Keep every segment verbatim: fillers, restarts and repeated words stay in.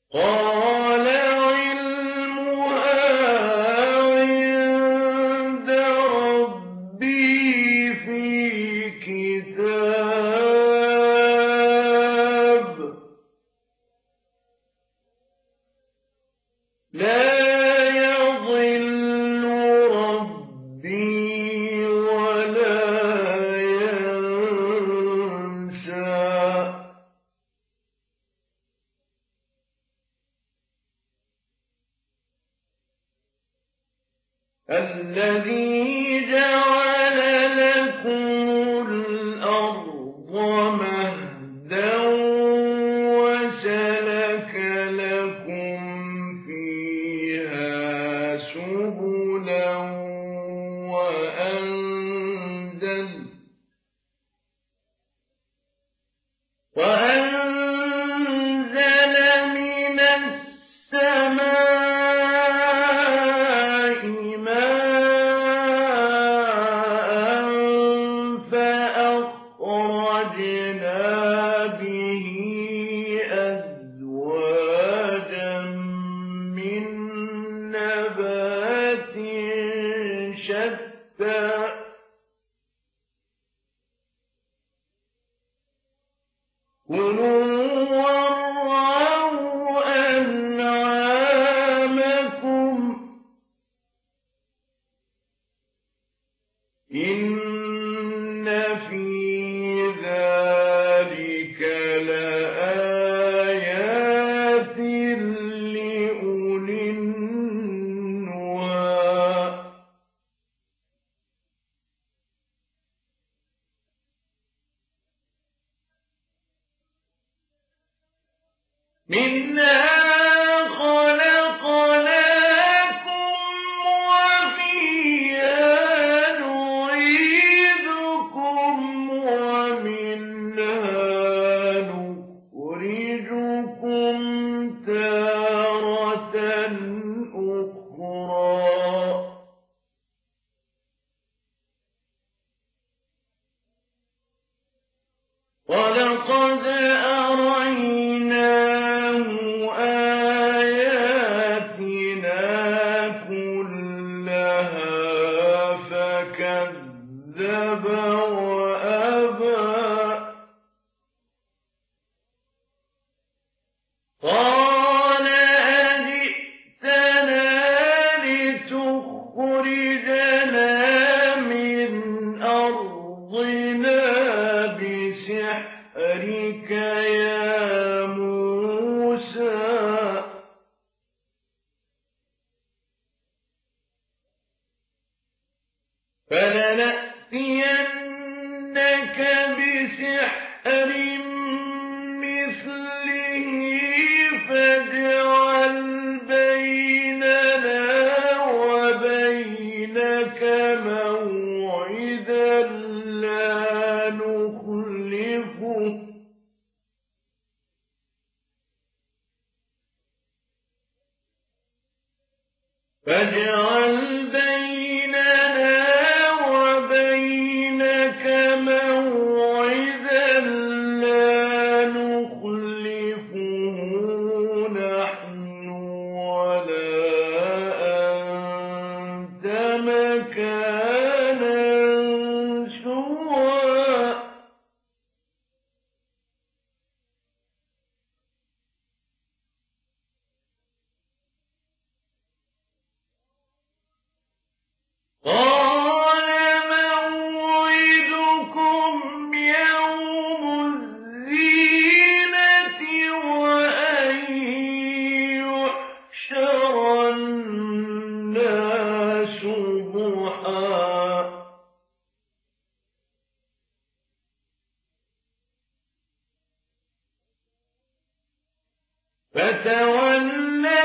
قال علمها عند ربي في كتاب لا يضل ربي ولا ينسى الذي جعل لكم الأرض مهدا وسلك لكم فيها سبلا وأنزل وأنزل من السماء ماء فأخرجنا به أزواجا من نبات شتى كلوا وارعوا أنعامكم إن في ذلك لآيات لأولي النهى منها خلقناكم وفيها نعيدكم ومنها نخرجكم تارة أخرى ولقد أريناه آياتنا كلها فكذب وأبى قال أجئتنا لتخرجنا من أرضنا بسحرك يا موسى فلنأتينك بسحر مثله فاجعل بيننا وبينك موعدا لا نخلفه فاجعل بيننا وبينك موعدا لا نخلفه نحن ولا أنت مكانا سوى قال موعدكم يوم الزينة وأن يحشر الناس ضحى فتولى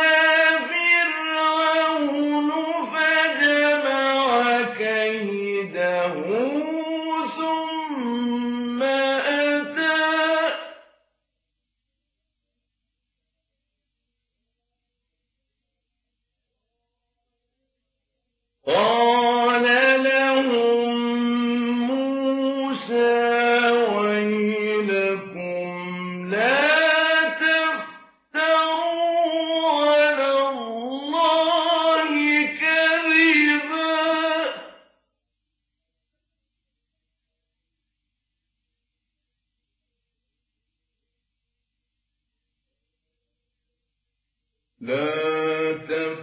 فرعون فجمع كيده ثم أتى قال لهم موسى ويلكم لا تفتروا لا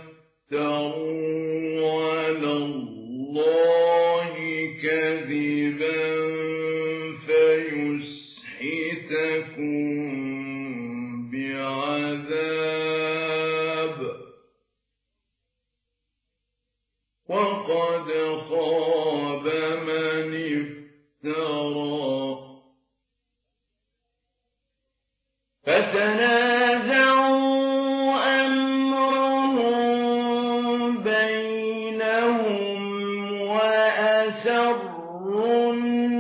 تفتروا على الله كذبا فيسحتكم بعذاب وقد خاب من افترى فتنازعوا أمرهم بينهم وأسروا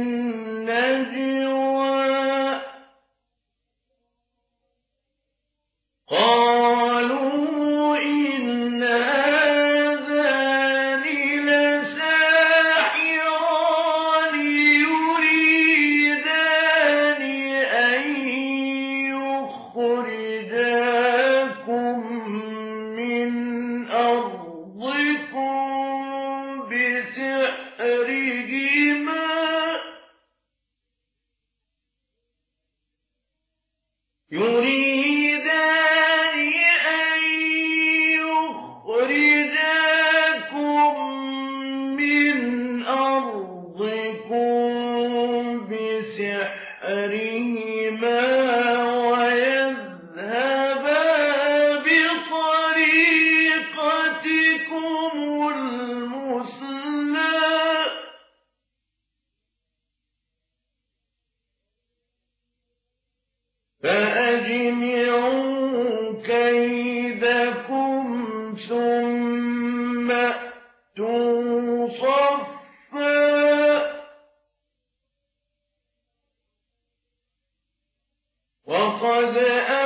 النجوى قالوا إن هذان لساحران يريدان أن يخرجاكم من أرضكم بسحرهما يريدان أن يخرجاكم من أرضكم بسحرهما ويذهبا بطريقتكم المثلى فأجمعوا كيدكم ثم أتوا صفا وقد